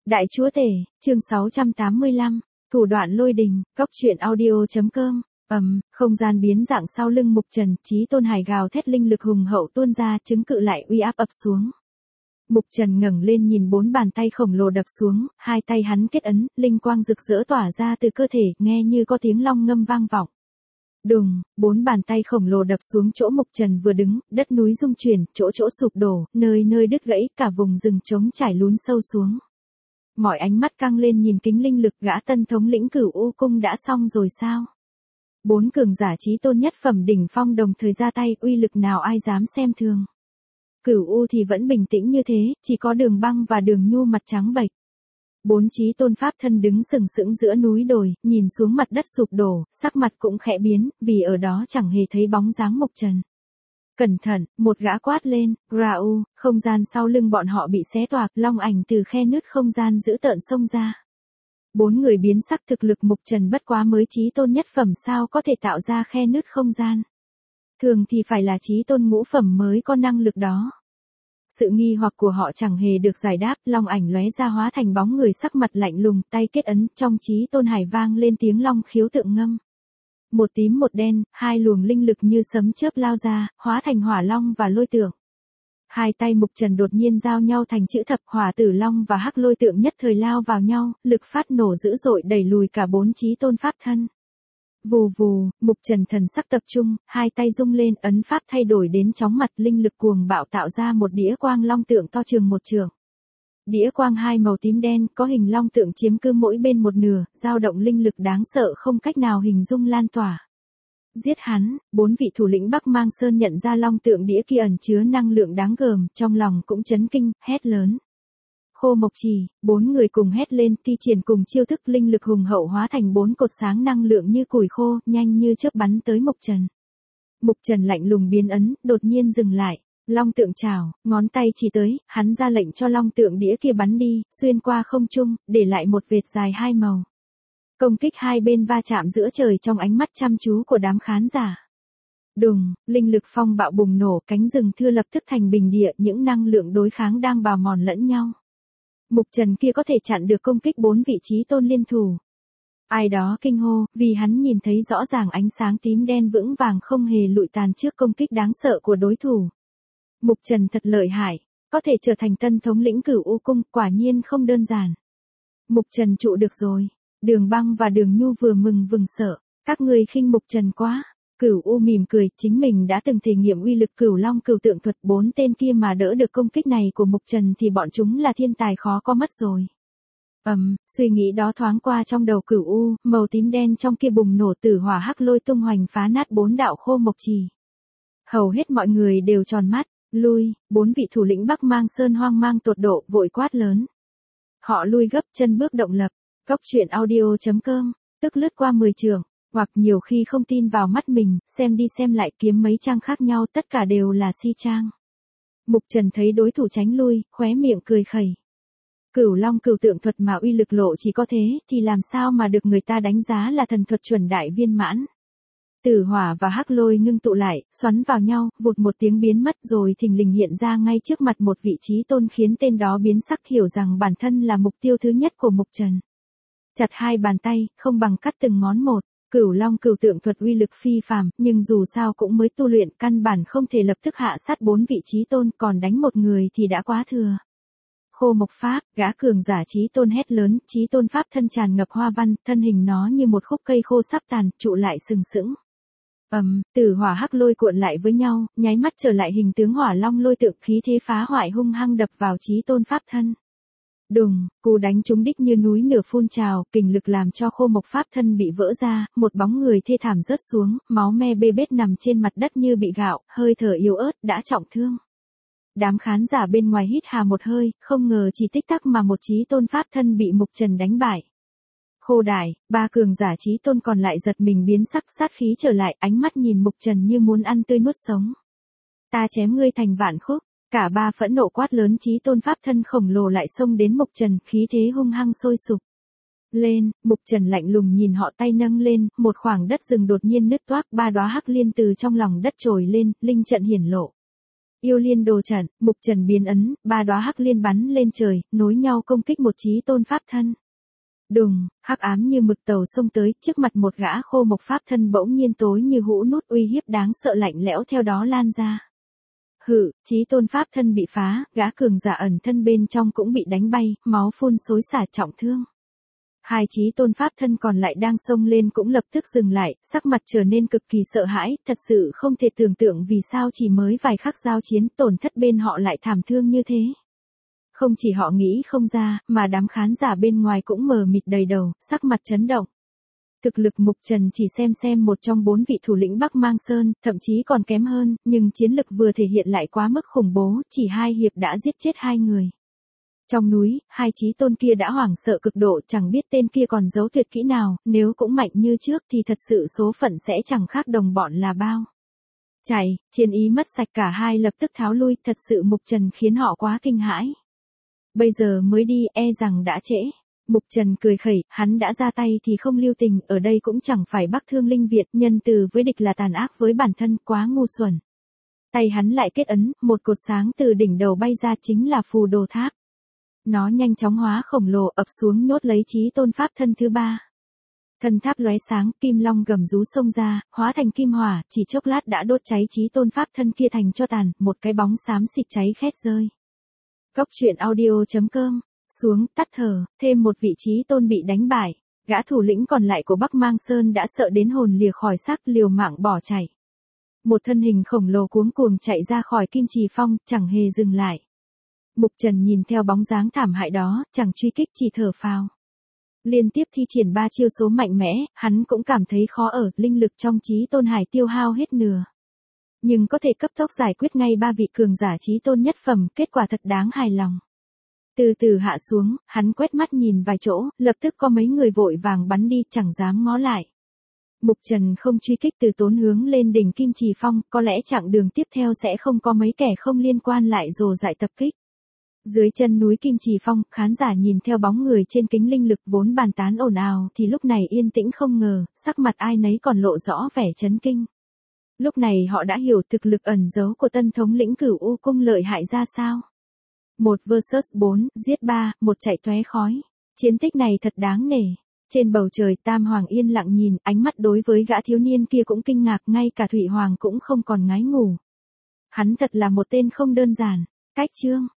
Đại chúa tể, chương 685, thủ đoạn lôi đình, góc truyện audio.com. Không gian biến dạng sau lưng Mục Trần, Chí Tôn Hải gào thét linh lực hùng hậu tuôn ra, chứng cự lại uy áp ập xuống. Mục Trần ngẩng lên nhìn bốn bàn tay khổng lồ đập xuống, hai tay hắn kết ấn, linh quang rực rỡ tỏa ra từ cơ thể, nghe như có tiếng long ngâm vang vọng. Đùng, bốn bàn tay khổng lồ đập xuống chỗ Mục Trần vừa đứng, đất núi rung chuyển, chỗ chỗ sụp đổ, nơi nơi đứt gãy, cả vùng rừng trống trải lún sâu xuống. Mọi ánh mắt căng lên nhìn kính linh lực, gã tân thống lĩnh Cửu U cung đã xong rồi sao? Bốn cường giả chí tôn nhất phẩm đỉnh phong đồng thời ra tay, uy lực nào ai dám xem thường. Cửu U thì vẫn bình tĩnh như thế, chỉ có Đường Băng và Đường Nhu mặt trắng bệch. Bốn chí tôn pháp thân đứng sừng sững giữa núi đồi, nhìn xuống mặt đất sụp đổ, sắc mặt cũng khẽ biến, vì ở đó chẳng hề thấy bóng dáng Mục Trần. Cẩn thận, một gã quát lên, Rau, không gian sau lưng bọn họ bị xé toạc, long ảnh từ khe nứt không gian dữ tợn xông ra. Bốn người biến sắc, thực lực Mục Trần bất quá mới chí tôn nhất phẩm sao có thể tạo ra khe nứt không gian. Thường thì phải là chí tôn ngũ phẩm mới có năng lực đó. Sự nghi hoặc của họ chẳng hề được giải đáp, long ảnh lóe ra hóa thành bóng người sắc mặt lạnh lùng, tay kết ấn, trong Chí Tôn Hải vang lên tiếng long khiếu tượng ngâm. Một tím một đen, hai luồng linh lực như sấm chớp lao ra, hóa thành hỏa long và lôi tượng. Hai tay Mục Trần đột nhiên giao nhau thành chữ thập, hỏa tử long và hắc lôi tượng nhất thời lao vào nhau, lực phát nổ dữ dội đẩy lùi cả bốn chí tôn pháp thân. Vù vù, Mục Trần thần sắc tập trung, hai tay rung lên, ấn pháp thay đổi đến chóng mặt, linh lực cuồng bạo tạo ra một đĩa quang long tượng to chừng một trượng. Đĩa quang hai màu tím đen, có hình long tượng chiếm cứ mỗi bên một nửa, dao động linh lực đáng sợ không cách nào hình dung lan tỏa. Giết hắn, bốn vị thủ lĩnh Bắc Mang Sơn nhận ra long tượng đĩa kia ẩn chứa năng lượng đáng gờm, trong lòng cũng chấn kinh, hét lớn. Khô Mộc Trì, bốn người cùng hét lên, thi triển cùng chiêu thức, linh lực hùng hậu hóa thành bốn cột sáng năng lượng như củi khô, nhanh như chớp bắn tới Mục Trần. Mục Trần lạnh lùng biến ấn, đột nhiên dừng lại. Long tượng chảo, ngón tay chỉ tới, hắn ra lệnh cho long tượng đĩa kia bắn đi, xuyên qua không trung, để lại một vệt dài hai màu. Công kích hai bên va chạm giữa trời trong ánh mắt chăm chú của đám khán giả. Đùng, linh lực phong bạo bùng nổ, cánh rừng thưa lập tức thành bình địa, những năng lượng đối kháng đang bào mòn lẫn nhau. Mục Trần kia có thể chặn được công kích bốn vị chí tôn liên thủ. Ai đó kinh hô, vì hắn nhìn thấy rõ ràng ánh sáng tím đen vững vàng không hề lụi tàn trước công kích đáng sợ của đối thủ. Mục Trần thật lợi hại, có thể trở thành tân thống lĩnh Cửu U cung, quả nhiên không đơn giản. Mục Trần trụ được rồi. Đường Băng và Đường Nhu vừa mừng vừa sợ, các ngươi khinh Mục Trần quá. Cửu U mỉm cười, chính mình đã từng thể nghiệm uy lực Cửu Long Cửu Tượng thuật, bốn tên kia mà đỡ được công kích này của Mục Trần thì bọn chúng là thiên tài khó có mất rồi. Suy nghĩ đó thoáng qua trong đầu Cửu U, màu tím đen trong kia bùng nổ, tử hỏa hắc lôi tung hoành phá nát bốn đạo Khô Mộc Trì. Hầu hết mọi người đều tròn mắt, lui, bốn vị thủ lĩnh Bắc Mang Sơn hoang mang tột độ, vội quát lớn. Họ lui gấp, chân bước động lập. Góc truyện audio.com, tức lướt qua 10 trường, hoặc nhiều khi không tin vào mắt mình, xem đi xem lại kiếm mấy trang khác nhau, tất cả đều là si trang. Mục Trần thấy đối thủ tránh lui, khóe miệng cười khẩy. Cửu Long Cửu Tượng thuật mà uy lực lộ chỉ có thế, thì làm sao mà được người ta đánh giá là thần thuật chuẩn đại viên mãn. Tử hỏa và hắc lôi ngưng tụ lại, xoắn vào nhau, vụt một tiếng biến mất rồi thình lình hiện ra ngay trước mặt một vị chí tôn, khiến tên đó biến sắc, hiểu rằng bản thân là mục tiêu thứ nhất của Mục Trần. Chặt hai bàn tay, không bằng cắt từng ngón một. Cửu Long Cửu Tượng thuật uy lực phi phàm, nhưng dù sao cũng mới tu luyện, căn bản không thể lập tức hạ sát bốn vị chí tôn, còn đánh một người thì đã quá thừa. Khô Mộc Pháp, gã cường giả chí tôn hét lớn, chí tôn pháp thân tràn ngập hoa văn, thân hình nó như một khúc cây khô sắp tàn, trụ lại sừng sững. Tử hỏa hắc lôi cuộn lại với nhau, nháy mắt trở lại hình tướng hỏa long lôi tượng, khí thế phá hoại hung hăng đập vào chí tôn pháp thân. Đùng, cú đánh trúng đích như núi lửa phun trào, kình lực làm cho Khô Mộc Pháp thân bị vỡ ra, một bóng người thê thảm rớt xuống, máu me bê bết nằm trên mặt đất như bị gạo, hơi thở yếu ớt, đã trọng thương. Đám khán giả bên ngoài hít hà một hơi, không ngờ chỉ tích tắc mà một chí tôn pháp thân bị Mục Trần đánh bại. Khô Đài, ba cường giả chí tôn còn lại giật mình biến sắc, sát khí trở lại, ánh mắt nhìn Mục Trần như muốn ăn tươi nuốt sống. Ta chém ngươi thành vạn khúc. Cả ba phẫn nộ quát lớn, chí tôn pháp thân khổng lồ lại xông đến Mục Trần, khí thế hung hăng sôi sục. Lên, Mục Trần lạnh lùng nhìn họ, tay nâng lên, một khoảng đất rừng đột nhiên nứt toác, ba đóa hắc liên từ trong lòng đất trồi lên, linh trận hiển lộ. Yêu liên đồ trận, mục trần biến ấn, ba đóa hắc liên bắn lên trời, nối nhau công kích một chí tôn pháp thân. Đùng, hắc ám như mực tàu xông tới, trước mặt một gã khô mộc pháp thân bỗng nhiên tối như hũ nút, uy hiếp đáng sợ lạnh lẽo theo đó lan ra. Hự, chí tôn pháp thân bị phá, gã cường giả ẩn thân bên trong cũng bị đánh bay, máu phun xối xả trọng thương. Hai chí tôn pháp thân còn lại đang xông lên cũng lập tức dừng lại, sắc mặt trở nên cực kỳ sợ hãi, thật sự không thể tưởng tượng vì sao chỉ mới vài khắc giao chiến tổn thất bên họ lại thảm thương như thế. Không chỉ họ nghĩ không ra, mà đám khán giả bên ngoài cũng mờ mịt đầy đầu, sắc mặt chấn động. Thực lực Mục Trần chỉ xem một trong 4 vị thủ lĩnh Bắc Mang Sơn, thậm chí còn kém hơn, nhưng chiến lực vừa thể hiện lại quá mức khủng bố, chỉ 2 hiệp đã giết chết 2 người. Trong núi, 2 chí tôn kia đã hoảng sợ cực độ, chẳng biết tên kia còn giấu tuyệt kỹ nào, nếu cũng mạnh như trước thì thật sự số phận sẽ chẳng khác đồng bọn là bao. Chạy, chiến ý mất sạch, cả hai lập tức tháo lui, thật sự Mục Trần khiến họ quá kinh hãi. Bây giờ mới đi, e rằng đã trễ. Mục Trần cười khẩy, hắn đã ra tay thì không lưu tình, ở đây cũng chẳng phải Bắc Thương Linh Việt, nhân từ với địch là tàn ác với bản thân, quá ngu xuẩn. Tay hắn lại kết ấn, một cột sáng từ đỉnh đầu bay ra, chính là phù đồ tháp. Nó nhanh chóng hóa khổng lồ, ập xuống nhốt lấy chí tôn pháp thân thứ 3. Thân tháp lóe sáng, kim long gầm rú xông ra, hóa thành kim hỏa, chỉ chốc lát đã đốt cháy chí tôn pháp thân kia thành tro tàn, một cái bóng xám xịt cháy khét rơi. Cốc truyện audio.com, xuống, tắt thở, thêm một vị chí tôn bị đánh bại, gã thủ lĩnh còn lại của Bắc Mang Sơn đã sợ đến hồn lìa khỏi xác, liều mạng bỏ chạy. Một thân hình khổng lồ cuống cuồng chạy ra khỏi Kim Trì Phong, chẳng hề dừng lại. Mục Trần nhìn theo bóng dáng thảm hại đó, chẳng truy kích, chỉ thở phào. Liên tiếp thi triển 3 chiêu số mạnh mẽ, hắn cũng cảm thấy khó ở, linh lực trong chí tôn hải tiêu hao hết nửa. Nhưng có thể cấp tốc giải quyết ngay 3 vị cường giả chí tôn nhất phẩm, kết quả thật đáng hài lòng. Từ từ hạ xuống, hắn quét mắt nhìn vài chỗ, lập tức có mấy người vội vàng bắn đi, chẳng dám ngó lại. Mục Trần không truy kích, từ tốn hướng lên đỉnh Kim Trì Phong, có lẽ chặng đường tiếp theo sẽ không có mấy kẻ không liên quan lại rồ dại tập kích. Dưới chân núi Kim Trì Phong, khán giả nhìn theo bóng người trên kính linh lực vốn bàn tán ồn ào thì lúc này yên tĩnh không ngờ, sắc mặt ai nấy còn lộ rõ vẻ chấn kinh. Lúc này họ đã hiểu thực lực ẩn giấu của tân thống lĩnh Cửu U Cung lợi hại ra sao. 1 vs 4, giết 3, một chạy tóe khói. Chiến tích này thật đáng nể. Trên bầu trời Tam Hoàng yên lặng nhìn, ánh mắt đối với gã thiếu niên kia cũng kinh ngạc, ngay cả Thủy Hoàng cũng không còn ngái ngủ. Hắn thật là một tên không đơn giản. Cách chương